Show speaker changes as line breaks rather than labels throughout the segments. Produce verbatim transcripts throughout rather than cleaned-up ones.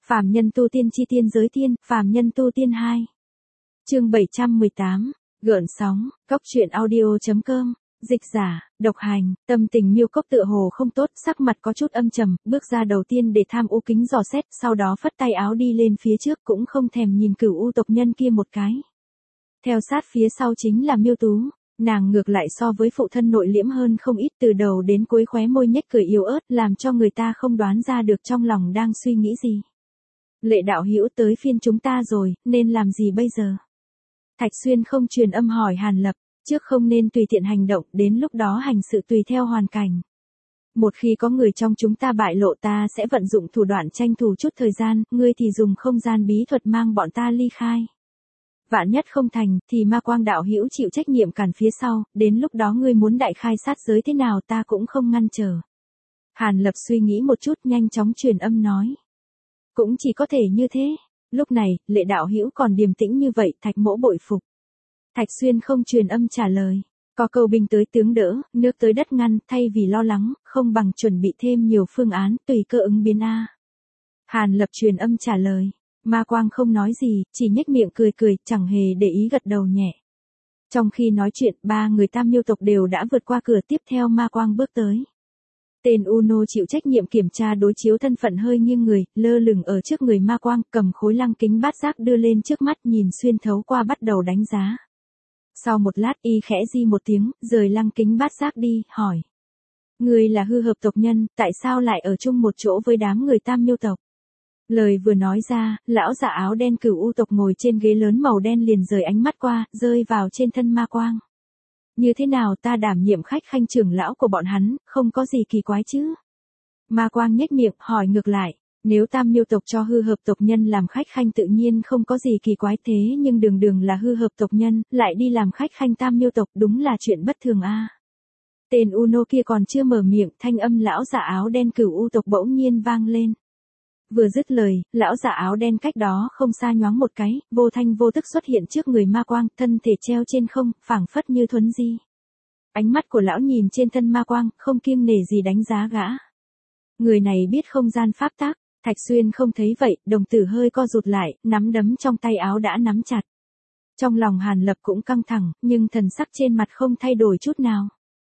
Phàm nhân tu tiên chi tiên giới tiên, phàm nhân tu tiên hai. Chương bảy trăm mười tám, gợn sóng, cốc truyện audio chấm com, dịch giả, độc hành, tâm tình Miêu Cốc tựa hồ không tốt, sắc mặt có chút âm trầm, bước ra đầu tiên để tham u kính dò xét, sau đó phất tay áo đi lên phía trước cũng không thèm nhìn Cửu U tộc nhân kia một cái. Theo sát phía sau chính là Miêu Tú, nàng ngược lại so với phụ thân nội liễm hơn không ít, từ đầu đến cuối khóe môi nhếch cười yếu ớt, làm cho người ta không đoán ra được trong lòng đang suy nghĩ gì. Lệ đạo hữu, tới phiên chúng ta rồi, nên làm gì bây giờ? Thạch Xuyên không truyền âm hỏi Hàn Lập, trước không nên tùy tiện hành động, đến lúc đó hành sự tùy theo hoàn cảnh. Một khi có người trong chúng ta bại lộ, ta sẽ vận dụng thủ đoạn tranh thủ chút thời gian, ngươi thì dùng không gian bí thuật mang bọn ta ly khai. Vạn nhất không thành, thì Ma Quang đạo hữu chịu trách nhiệm cản phía sau, đến lúc đó ngươi muốn đại khai sát giới thế nào ta cũng không ngăn trở. Hàn Lập suy nghĩ một chút, nhanh chóng truyền âm nói. Cũng chỉ có thể như thế. Lúc này, Lệ đạo hữu còn điềm tĩnh như vậy, Thạch mỗ bội phục. Thạch Xuyên không truyền âm trả lời. Có cầu binh tới tướng đỡ, nước tới đất ngăn, thay vì lo lắng, không bằng chuẩn bị thêm nhiều phương án, tùy cơ ứng biến a. Hàn Lập truyền âm trả lời. Ma Quang không nói gì, chỉ nhếch miệng cười cười, chẳng hề để ý, gật đầu nhẹ. Trong khi nói chuyện, ba người Tam Miêu tộc đều đã vượt qua cửa, tiếp theo Ma Quang bước tới. Tên Uno chịu trách nhiệm kiểm tra đối chiếu thân phận hơi nghiêng người, lơ lửng ở trước người Ma Quang, cầm khối lăng kính bát giác đưa lên trước mắt, nhìn xuyên thấu qua bắt đầu đánh giá. Sau một lát y khẽ di một tiếng, rời lăng kính bát giác đi, hỏi. Người là hư hợp tộc nhân, tại sao lại ở chung một chỗ với đám người Tam Miêu tộc? Lời vừa nói ra, lão giả áo đen Cửu U tộc ngồi trên ghế lớn màu đen liền rời ánh mắt qua, rơi vào trên thân Ma Quang. Như thế nào, ta đảm nhiệm khách khanh trưởng lão của bọn hắn, không có gì kỳ quái chứ? Ma Quang nhếch miệng, hỏi ngược lại. Nếu Tam Miêu tộc cho hư hợp tộc nhân làm khách khanh tự nhiên không có gì kỳ quái, thế nhưng đường đường là hư hợp tộc nhân, lại đi làm khách khanh Tam Miêu tộc, đúng là chuyện bất thường a. Tên Uno kia còn chưa mở miệng, thanh âm lão giả áo đen Cửu U tộc bỗng nhiên vang lên. Vừa dứt lời, lão giả áo đen cách đó không xa nhoáng một cái, vô thanh vô tức xuất hiện trước người Ma Quang, thân thể treo trên không, phảng phất như thuấn di. Ánh mắt của lão nhìn trên thân Ma Quang, không kiêng nể gì đánh giá gã. Người này biết không gian pháp tác. Thạch Xuyên không thấy vậy, đồng tử hơi co rụt lại, nắm đấm trong tay áo đã nắm chặt. Trong lòng Hàn Lập cũng căng thẳng, nhưng thần sắc trên mặt không thay đổi chút nào.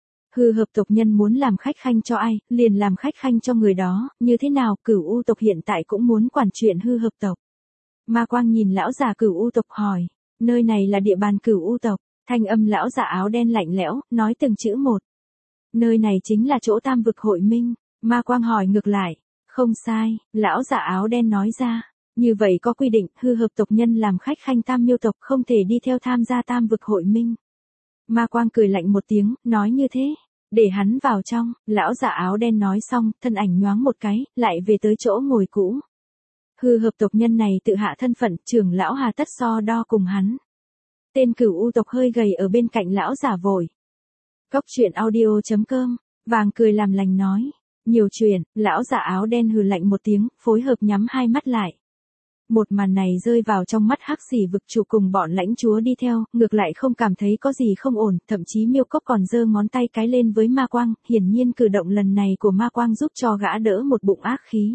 Hư hợp tộc nhân muốn làm khách khanh cho ai, liền làm khách khanh cho người đó, như thế nào, Cửu U tộc hiện tại cũng muốn quản chuyện hư hợp tộc. Ma Quang nhìn lão già Cửu U tộc hỏi, nơi này là địa bàn Cửu U tộc, thanh âm lão già áo đen lạnh lẽo, nói từng chữ một. Nơi này chính là chỗ Tam vực hội minh, Ma Quang hỏi ngược lại. Không sai, lão giả áo đen nói ra. Như vậy có quy định, hư hợp tộc nhân làm khách khanh Tam Miêu tộc không thể đi theo tham gia Tam vực hội minh. Ma Quang cười lạnh một tiếng, nói như thế. Để hắn vào trong, lão giả áo đen nói xong, thân ảnh nhoáng một cái, lại về tới chỗ ngồi cũ. Hư hợp tộc nhân này tự hạ thân phận, trưởng lão hà tất so đo cùng hắn. Tên Cửu U tộc hơi gầy ở bên cạnh lão giả vội. Cốc truyện audio chấm com, vàng cười làm lành nói. Nhiều chuyện, lão giả áo đen hừ lạnh một tiếng, phối hợp nhắm hai mắt lại. Một màn này rơi vào trong mắt hắc xỉ vực chủ cùng bọn lãnh chúa đi theo, ngược lại không cảm thấy có gì không ổn, thậm chí Miêu Cốc còn giơ ngón tay cái lên với Ma Quang, hiển nhiên cử động lần này của Ma Quang giúp cho gã đỡ một bụng ác khí.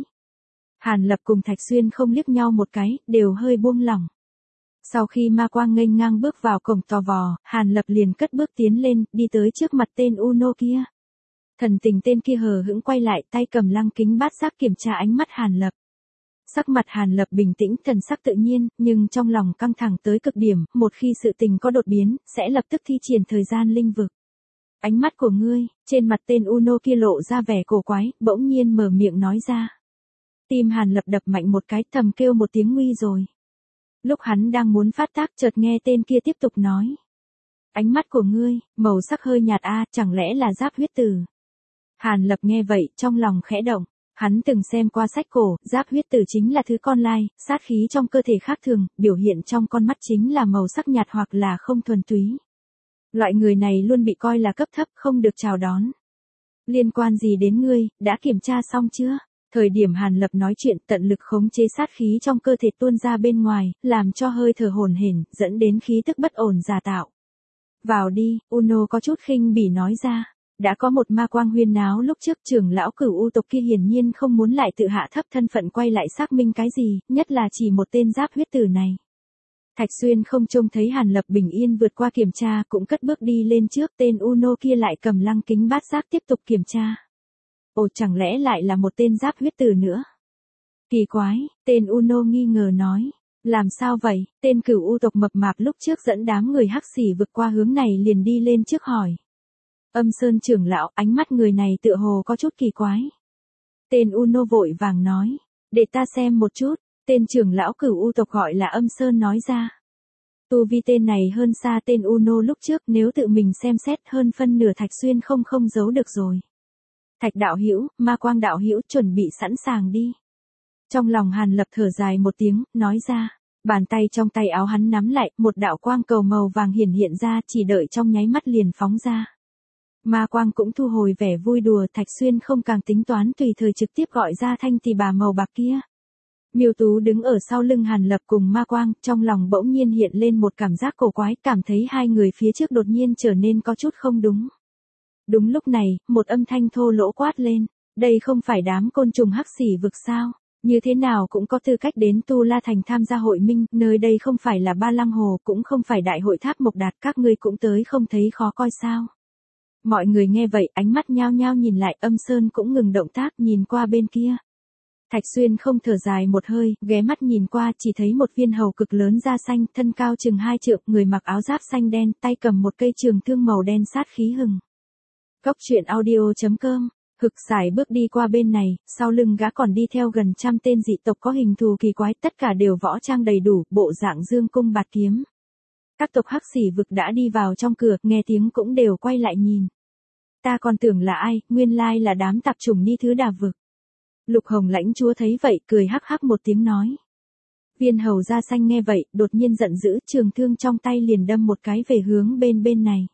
Hàn Lập cùng Thạch Xuyên không liếc nhau một cái, đều hơi buông lỏng. Sau khi Ma Quang nghênh ngang bước vào cổng tò vò, Hàn Lập liền cất bước tiến lên, đi tới trước mặt tên Uno kia. Thần tình tên kia hờ hững quay lại, tay cầm lăng kính bát giác kiểm tra ánh mắt Hàn Lập. Sắc mặt Hàn Lập bình tĩnh, thần sắc tự nhiên, nhưng trong lòng căng thẳng tới cực điểm, một khi sự tình có đột biến, sẽ lập tức thi triển thời gian linh vực. Ánh mắt của ngươi, trên mặt tên Uno kia lộ ra vẻ cổ quái, bỗng nhiên mở miệng nói ra. Tim Hàn Lập đập mạnh một cái, thầm kêu một tiếng nguy rồi. Lúc hắn đang muốn phát tác, chợt nghe tên kia tiếp tục nói. Ánh mắt của ngươi, màu sắc hơi nhạt a, chẳng lẽ là giáp huyết tử? Hàn Lập nghe vậy, trong lòng khẽ động, hắn từng xem qua sách cổ, giáp huyết tử chính là thứ con lai, sát khí trong cơ thể khác thường, biểu hiện trong con mắt chính là màu sắc nhạt hoặc là không thuần túy. Loại người này luôn bị coi là cấp thấp, không được chào đón. Liên quan gì đến ngươi, đã kiểm tra xong chưa? Thời điểm Hàn Lập nói chuyện, tận lực khống chế sát khí trong cơ thể tuôn ra bên ngoài, làm cho hơi thở hổn hển, dẫn đến khí tức bất ổn giả tạo. Vào đi, Uno có chút khinh bỉ nói ra. Đã có một ma quang huyên náo lúc trước, trưởng lão Cửu U tộc kia hiển nhiên không muốn lại tự hạ thấp thân phận quay lại xác minh cái gì, nhất là chỉ một tên giáp huyết tử này. Thạch Xuyên không trông thấy Hàn Lập bình yên vượt qua kiểm tra, cũng cất bước đi lên trước, tên Uno kia lại cầm lăng kính bát giác tiếp tục kiểm tra. Ồ, chẳng lẽ lại là một tên giáp huyết tử nữa? Kỳ quái, tên Uno nghi ngờ nói. Làm sao vậy? Tên Cửu U tộc mập mạp lúc trước dẫn đám người hắc xỉ vượt qua hướng này liền đi lên trước hỏi. Âm Sơn trưởng lão, ánh mắt người này tựa hồ có chút kỳ quái. Tên Uno vội vàng nói. Để ta xem một chút. Tên trưởng lão Cửu U tộc gọi là Âm Sơn nói ra. Tu vi tên này hơn xa tên Uno lúc trước, nếu tự mình xem xét hơn phân nửa Thạch Xuyên không không giấu được rồi. Thạch đạo hữu, ma quang đạo hữu, chuẩn bị sẵn sàng đi. Trong lòng Hàn Lập thở dài một tiếng, nói ra. Bàn tay trong tay áo hắn nắm lại, một đạo quang cầu màu vàng hiển hiện ra, chỉ đợi trong nháy mắt liền phóng ra. Ma quang cũng thu hồi vẻ vui đùa, Thạch Xuyên không càng tính toán tùy thời trực tiếp gọi ra thanh tỳ bà màu bạc kia. Miêu Tú đứng ở sau lưng Hàn Lập cùng ma quang, trong lòng bỗng nhiên hiện lên một cảm giác cổ quái, cảm thấy hai người phía trước đột nhiên trở nên có chút không đúng. Đúng lúc này, một âm thanh thô lỗ quát lên, đây không phải đám côn trùng hắc xỉ vực sao? Như thế nào cũng có tư cách đến Tu La Thành tham gia hội minh, nơi đây không phải là Ba Lăng Hồ, cũng không phải đại hội tháp Mộc Đạt, các ngươi cũng tới không thấy khó coi sao? Mọi người nghe vậy, ánh mắt nhao nhao nhìn lại, Âm Sơn cũng ngừng động tác nhìn qua bên kia. Thạch Xuyên không thở dài một hơi, ghé mắt nhìn qua, chỉ thấy một viên hầu cực lớn da xanh, thân cao chừng hai trượng, người mặc áo giáp xanh đen, tay cầm một cây trường thương màu đen sát khí hừng. Góc truyện audio chấm com. Hực sải bước đi qua bên này, sau lưng gã còn đi theo gần trăm tên dị tộc có hình thù kỳ quái, tất cả đều võ trang đầy đủ, bộ dạng dương cung bạt kiếm. Các tộc hắc xỉ vực đã đi vào trong cửa, nghe tiếng cũng đều quay lại nhìn. Ta còn tưởng là ai, nguyên lai là đám tạp chủng Ni Thứ Đà vực. Lục Hồng lãnh chúa thấy vậy, cười hắc hắc một tiếng nói. Viên hầu da xanh nghe vậy, đột nhiên giận dữ, trường thương trong tay liền đâm một cái về hướng bên bên này.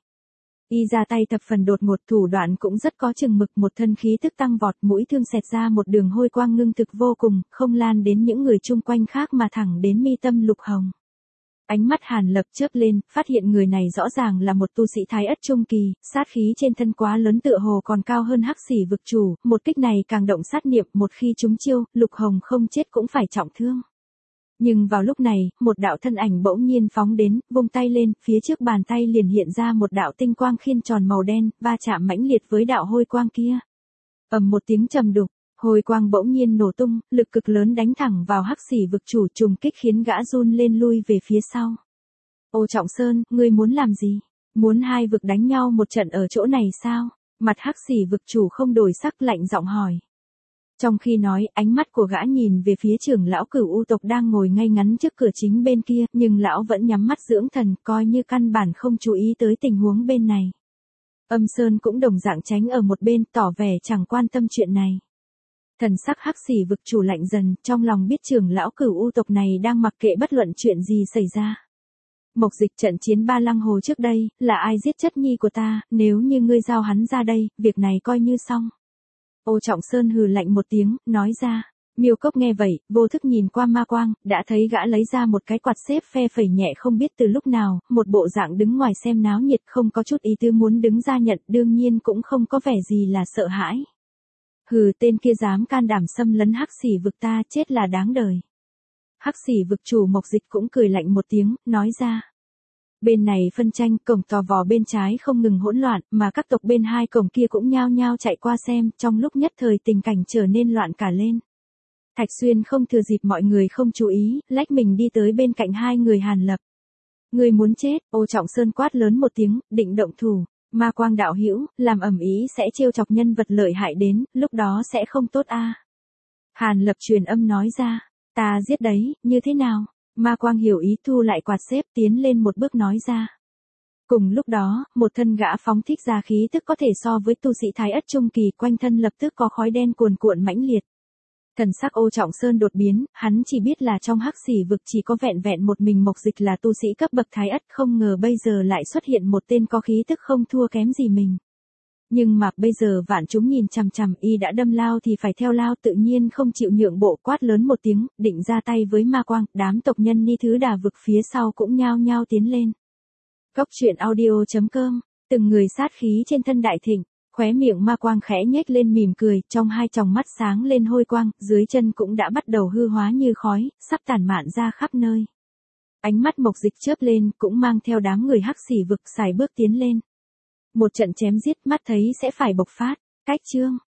Y ra tay thập phần đột ngột, thủ đoạn cũng rất có chừng mực, một thân khí tức tăng vọt, mũi thương xẹt ra một đường hôi quang ngưng thực vô cùng, không lan đến những người chung quanh khác mà thẳng đến mi tâm Lục Hồng. Ánh mắt Hàn Lập chớp lên, phát hiện người này rõ ràng là một tu sĩ Thái Ất trung kỳ, sát khí trên thân quá lớn tựa hồ còn cao hơn hắc xỉ vực chủ, một kích này càng động sát niệm, một khi trúng chiêu, Lục Hồng không chết cũng phải trọng thương. Nhưng vào lúc này, một đạo thân ảnh bỗng nhiên phóng đến, vung tay lên, phía trước bàn tay liền hiện ra một đạo tinh quang khiên tròn màu đen, va chạm mãnh liệt với đạo hôi quang kia. Ầm một tiếng trầm đục, hôi quang bỗng nhiên nổ tung, lực cực lớn đánh thẳng vào hắc xỉ vực chủ, trùng kích khiến gã run lên lui về phía sau. Ô Trọng Sơn, ngươi muốn làm gì? Muốn hai vực đánh nhau một trận ở chỗ này sao? Mặt hắc xỉ vực chủ không đổi sắc, lạnh giọng hỏi. Trong khi nói, ánh mắt của gã nhìn về phía trưởng lão Cửu U tộc đang ngồi ngay ngắn trước cửa chính bên kia, nhưng lão vẫn nhắm mắt dưỡng thần, coi như căn bản không chú ý tới tình huống bên này. Âm Sơn cũng đồng dạng tránh ở một bên, tỏ vẻ chẳng quan tâm chuyện này. Thần sắc hắc xỉ vực chủ lạnh dần, trong lòng biết trưởng lão Cửu U tộc này đang mặc kệ bất luận chuyện gì xảy ra. Mộc Dịch, trận chiến Ba Lăng Hồ trước đây, là ai giết chất nhi của ta, nếu như ngươi giao hắn ra đây, việc này coi như xong. Ô Trọng Sơn hừ lạnh một tiếng, nói ra. Miêu Cốc nghe vậy, vô thức nhìn qua ma quang, đã thấy gã lấy ra một cái quạt xếp phe phẩy nhẹ không biết từ lúc nào, một bộ dạng đứng ngoài xem náo nhiệt, không có chút ý tư muốn đứng ra nhận, đương nhiên cũng không có vẻ gì là sợ hãi. Hừ, tên kia dám can đảm xâm lấn hắc xỉ vực ta, chết là đáng đời. Hắc xỉ vực chủ Mộc Dịch cũng cười lạnh một tiếng, nói ra. Bên này phân tranh, cổng tò vò bên trái không ngừng hỗn loạn, mà các tộc bên hai cổng kia cũng nhao nhao chạy qua xem, trong lúc nhất thời tình cảnh trở nên loạn cả lên. Thạch Xuyên không thừa dịp mọi người không chú ý, lách mình đi tới bên cạnh hai người Hàn Lập. Người muốn chết, Ô Trọng Sơn quát lớn một tiếng, định động thủ. Ma Quang đạo hữu, làm ầm ĩ sẽ trêu chọc nhân vật lợi hại đến, lúc đó sẽ không tốt a. Hàn Lập truyền âm nói ra, ta giết đấy, như thế nào? Ma Quang hiểu ý, thu lại quạt xếp, tiến lên một bước nói ra. Cùng lúc đó, một thân gã phóng thích ra khí tức có thể so với tu sĩ Thái Ất trung kỳ, quanh thân lập tức có khói đen cuồn cuộn mãnh liệt. Thần sắc Ô Trọng Sơn đột biến, hắn chỉ biết là trong hắc xỉ vực chỉ có vẹn vẹn một mình Mộc Dịch là tu sĩ cấp bậc Thái Ất, không ngờ bây giờ lại xuất hiện một tên có khí tức không thua kém gì mình. Nhưng mà bây giờ vạn chúng nhìn chằm chằm, y đã đâm lao thì phải theo lao, tự nhiên không chịu nhượng bộ, quát lớn một tiếng, định ra tay với ma quang, đám tộc nhân Ni Thứ Đà vực phía sau cũng nhao nhao tiến lên. Góc truyện audio chấm com, từng người sát khí trên thân đại thịnh, Khóe miệng ma quang khẽ nhếch lên mỉm cười, trong hai tròng mắt sáng lên hôi quang, dưới chân cũng đã bắt đầu hư hóa như khói, sắp tản mạn ra khắp nơi. Ánh mắt Mộc Dịch chớp lên, cũng mang theo đám người hắc xỉ vực xài bước tiến lên. Một trận chém giết mắt thấy sẽ phải bộc phát. Cách chương